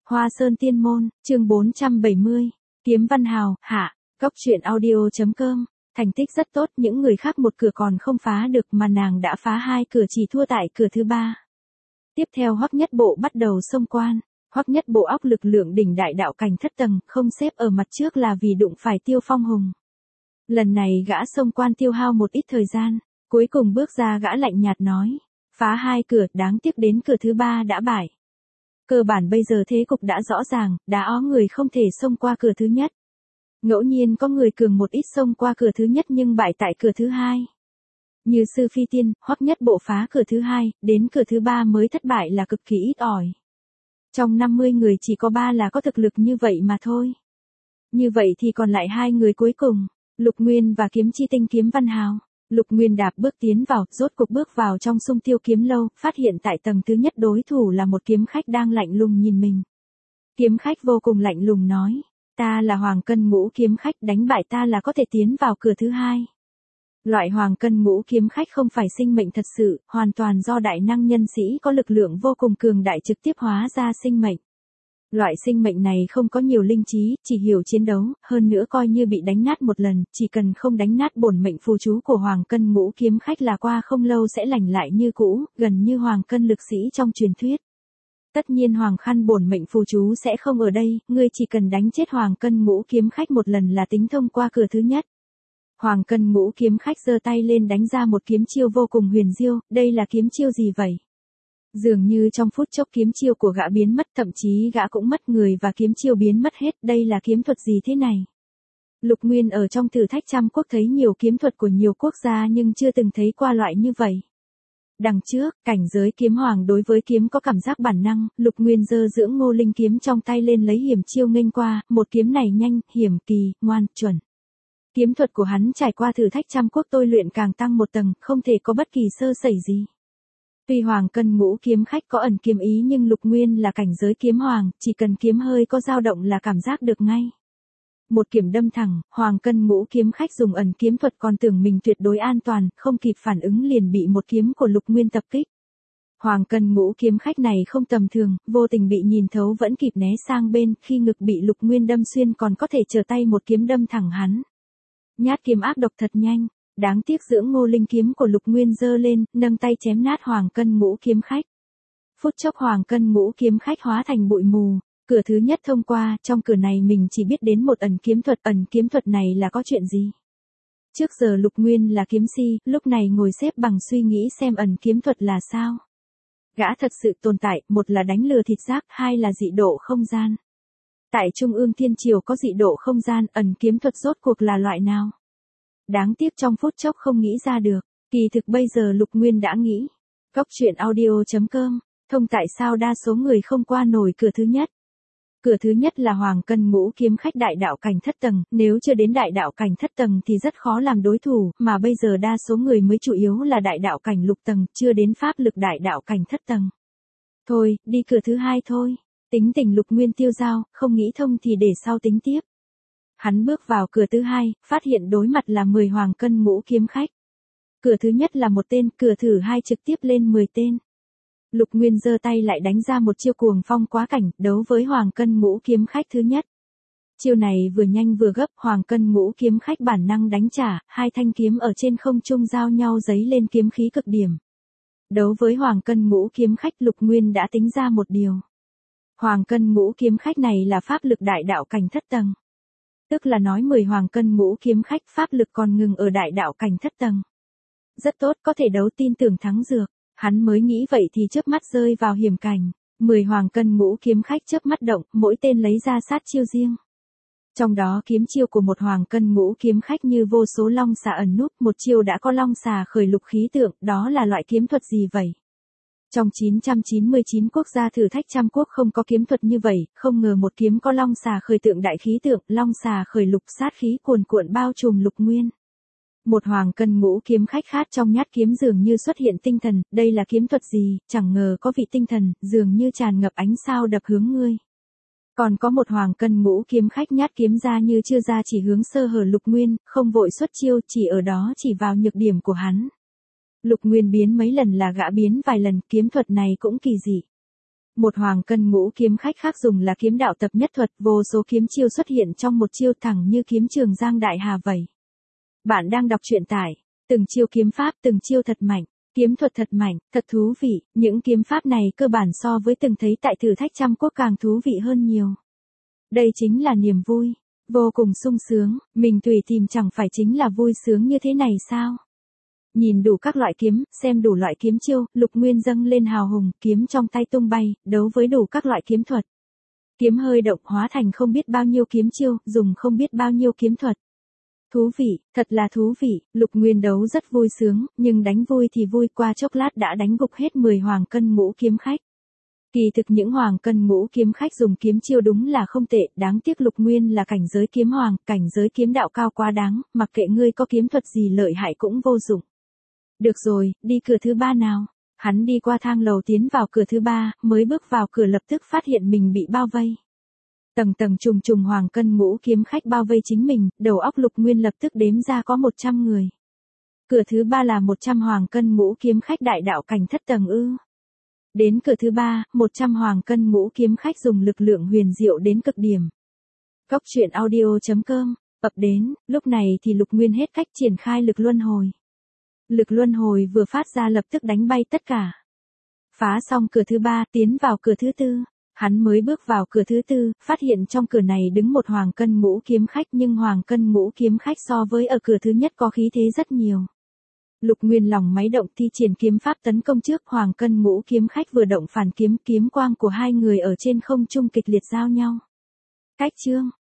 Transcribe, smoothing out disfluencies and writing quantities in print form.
Hoa Sơn Tiên Môn, chương 470, Kiếm Văn Hào, hạ, Cốc truyện audio.com, thành tích rất tốt, những người khác một cửa còn không phá được mà nàng đã phá 2 cửa, chỉ thua tại cửa thứ 3. Tiếp theo Hoắc Nhất Bộ bắt đầu xông quan, Hoắc Nhất Bộ óc lực lượng đỉnh đại đạo cảnh thất tầng, không xếp ở mặt trước là vì đụng phải Tiêu Phong Hùng. Lần này gã xông quan tiêu hao một ít thời gian, cuối cùng bước ra gã lạnh nhạt nói, phá 2 cửa, đáng tiếc đến cửa thứ 3 đã bại. Cơ bản bây giờ thế cục đã rõ ràng, đã có người không thể xông qua cửa thứ nhất. Ngẫu nhiên có người cường một ít xông qua cửa thứ nhất nhưng bại tại cửa thứ 2. Như Sư Phi Tiên, Hoắc Nhất Bộ phá cửa thứ 2, đến cửa thứ 3 mới thất bại là cực kỳ ít ỏi. Trong 50 người chỉ có 3 là có thực lực như vậy mà thôi. Như vậy thì còn lại 2 người cuối cùng, Lục Nguyên và Kiếm Chi Tinh Kiếm Văn Hào. Lục Nguyên đạp bước tiến vào, rốt cuộc bước vào trong Sung Tiêu Kiếm Lâu, phát hiện tại tầng thứ nhất đối thủ là một kiếm khách đang lạnh lùng nhìn mình. Kiếm khách vô cùng lạnh lùng nói, ta là Hoàng Cân Ngũ kiếm khách, đánh bại ta là có thể tiến vào cửa thứ 2. Loại Hoàng Cân Ngũ kiếm khách không phải sinh mệnh thật sự, hoàn toàn do đại năng nhân sĩ có lực lượng vô cùng cường đại trực tiếp hóa ra sinh mệnh. Loại sinh mệnh này không có nhiều linh trí, chỉ hiểu chiến đấu, hơn nữa coi như bị đánh nát một lần, chỉ cần không đánh nát bổn mệnh phù chú của Hoàng Cân Ngũ kiếm khách là qua không lâu sẽ lành lại như cũ, gần như Hoàng Cân lực sĩ trong truyền thuyết. Tất nhiên Hoàng Khăn bổn mệnh phù chú sẽ không ở đây, ngươi chỉ cần đánh chết Hoàng Cân Ngũ kiếm khách một lần là tính thông qua cửa thứ nhất. Hoàng Cân Ngũ kiếm khách giơ tay lên đánh ra một kiếm chiêu vô cùng huyền diệu, đây là kiếm chiêu gì vậy? Dường như trong phút chốc kiếm chiêu của gã biến mất, thậm chí gã cũng mất người và kiếm chiêu biến mất hết, đây là kiếm thuật gì thế này? Lục Nguyên ở trong thử thách trăm quốc thấy nhiều kiếm thuật của nhiều quốc gia nhưng chưa từng thấy qua loại như vậy. Đằng trước, cảnh giới kiếm hoàng đối với kiếm có cảm giác bản năng, Lục Nguyên giơ dưỡng Ngô Linh kiếm trong tay lên lấy hiểm chiêu nghênh qua, một kiếm này nhanh, hiểm, kỳ, ngoan, chuẩn. Kiếm thuật của hắn trải qua thử thách trăm quốc tôi luyện càng tăng một tầng, không thể có bất kỳ sơ sẩy gì. Tuy Hoàng Cân Ngũ kiếm khách có ẩn kiếm ý nhưng Lục Nguyên là cảnh giới kiếm hoàng, chỉ cần kiếm hơi có dao động là cảm giác được ngay. Một kiếm đâm thẳng, Hoàng Cân Ngũ kiếm khách dùng ẩn kiếm thuật còn tưởng mình tuyệt đối an toàn, không kịp phản ứng liền bị một kiếm của Lục Nguyên tập kích. Hoàng Cân Ngũ kiếm khách này không tầm thường, vô tình bị nhìn thấu vẫn kịp né sang bên, khi ngực bị Lục Nguyên đâm xuyên còn có thể trở tay một kiếm đâm thẳng hắn. Nhát kiếm ác độc thật nhanh. Đáng tiếc dưỡng Ngô Linh kiếm của Lục Nguyên giơ lên, nâng tay chém nát Hoàng Cân Ngũ kiếm khách. Phút chốc Hoàng Cân Ngũ kiếm khách hóa thành bụi mù, cửa thứ nhất thông qua, trong cửa này mình chỉ biết đến một ẩn kiếm thuật này là có chuyện gì? Trước giờ Lục Nguyên là kiếm si, lúc này ngồi xếp bằng suy nghĩ xem ẩn kiếm thuật là sao. Gã thật sự tồn tại, một là đánh lừa thịt rác, hai là dị độ không gian. Tại Trung ương Thiên Triều có dị độ không gian, ẩn kiếm thuật rốt cuộc là loại nào? Đáng tiếc trong phút chốc không nghĩ ra được, kỳ thực bây giờ Lục Nguyên đã nghĩ. Cốc truyện audio.com, thông tại sao đa số người không qua nổi cửa thứ nhất. Cửa thứ nhất là Hoàng Cân Ngũ kiếm khách đại đạo cảnh thất tầng, nếu chưa đến đại đạo cảnh thất tầng thì rất khó làm đối thủ, mà bây giờ đa số người mới chủ yếu là đại đạo cảnh lục tầng, chưa đến pháp lực đại đạo cảnh thất tầng. Thôi, đi cửa thứ 2 thôi. Tính tình Lục Nguyên tiêu dao, không nghĩ thông thì để sau tính tiếp. Hắn bước vào cửa thứ 2, phát hiện đối mặt là 10 Hoàng Cân Ngũ kiếm khách. Cửa thứ nhất là một tên, cửa thứ 2 trực tiếp lên 10 tên. Lục Nguyên giơ tay lại đánh ra một chiêu cuồng phong quá cảnh, đấu với Hoàng Cân Ngũ kiếm khách thứ nhất. Chiêu này vừa nhanh vừa gấp, Hoàng Cân Ngũ kiếm khách bản năng đánh trả, hai thanh kiếm ở trên không trung giao nhau giấy lên kiếm khí cực điểm. Đấu với Hoàng Cân Ngũ kiếm khách, Lục Nguyên đã tính ra một điều. Hoàng Cân Ngũ kiếm khách này là pháp lực đại đạo cảnh thất tầng. Tức là nói 10 Hoàng Cân Ngũ kiếm khách pháp lực còn ngừng ở đại đạo cảnh thất tầng. Rất tốt, có thể đấu, tin tưởng thắng dược. Hắn mới nghĩ vậy thì chớp mắt rơi vào hiểm cảnh. 10 Hoàng Cân Ngũ kiếm khách chớp mắt động, mỗi tên lấy ra sát chiêu riêng. Trong đó kiếm chiêu của một Hoàng Cân Ngũ kiếm khách như vô số long xà ẩn núp, một chiêu đã có long xà khởi lục khí tượng, đó là loại kiếm thuật gì vậy? Trong 999 quốc gia thử thách trăm quốc không có kiếm thuật như vậy, không ngờ một kiếm có long xà khởi tượng đại khí tượng, long xà khởi lục sát khí cuồn cuộn bao trùm Lục Nguyên. Một Hoàng Cân Ngũ kiếm khách khác trong nhát kiếm dường như xuất hiện tinh thần, đây là kiếm thuật gì, chẳng ngờ có vị tinh thần, dường như tràn ngập ánh sao đập hướng ngươi. Còn có một Hoàng Cân Ngũ kiếm khách nhát kiếm ra như chưa ra chỉ hướng sơ hở Lục Nguyên, không vội xuất chiêu, chỉ ở đó chỉ vào nhược điểm của hắn. Lục Nguyên biến mấy lần là gã biến vài lần, kiếm thuật này cũng kỳ dị. Một hoàng cân ngũ kiếm khách khác dùng là kiếm đạo tập nhất thuật, vô số kiếm chiêu xuất hiện trong một chiêu thẳng như kiếm Trường Giang đại hà vậy. Bạn đang đọc truyện tải, từng chiêu kiếm pháp, từng chiêu thật mạnh, kiếm thuật thật mạnh, thật thú vị, những kiếm pháp này cơ bản so với từng thấy tại thử thách trăm quốc càng thú vị hơn nhiều. Đây chính là niềm vui, vô cùng sung sướng, mình tùy tìm chẳng phải chính là vui sướng như thế này sao? Nhìn đủ các loại kiếm, xem đủ loại kiếm chiêu, Lục Nguyên dâng lên hào hùng, kiếm trong tay tung bay, đấu với đủ các loại kiếm thuật. Kiếm hơi động hóa thành không biết bao nhiêu kiếm chiêu, dùng không biết bao nhiêu kiếm thuật. Thú vị, thật là thú vị, Lục Nguyên đấu rất vui sướng, nhưng đánh vui thì vui, qua chốc lát đã đánh gục hết 10 hoàng cân ngũ kiếm khách. Kỳ thực những hoàng cân ngũ kiếm khách dùng kiếm chiêu đúng là không tệ, đáng tiếc Lục Nguyên là cảnh giới kiếm hoàng, cảnh giới kiếm đạo cao quá đáng, mặc kệ ngươi có kiếm thuật gì lợi hại cũng vô dụng. Được rồi, đi cửa thứ 3 nào. Hắn đi qua thang lầu tiến vào cửa thứ 3, mới bước vào cửa lập tức phát hiện mình bị bao vây. Tầng tầng trùng trùng hoàng cân ngũ kiếm khách bao vây chính mình, đầu óc Lục Nguyên lập tức đếm ra có 100 người. Cửa thứ 3 là 100 hoàng cân ngũ kiếm khách đại đạo cảnh thất tầng ư. Đến cửa thứ 3, 100 hoàng cân ngũ kiếm khách dùng lực lượng huyền diệu đến cực điểm. Cốc truyện audio.com, ập đến, lúc này thì Lục Nguyên hết cách triển khai lực luân hồi. Lực luân hồi vừa phát ra lập tức đánh bay tất cả. Phá xong cửa thứ 3, tiến vào cửa thứ 4. Hắn mới bước vào cửa thứ 4, phát hiện trong cửa này đứng một hoàng cân ngũ kiếm khách, nhưng hoàng cân ngũ kiếm khách so với ở cửa thứ nhất có khí thế rất nhiều. Lục Nguyên lòng máy động thi triển kiếm pháp tấn công trước, hoàng cân ngũ kiếm khách vừa động phản kiếm, kiếm quang của hai người ở trên không trung kịch liệt giao nhau. Cách chương,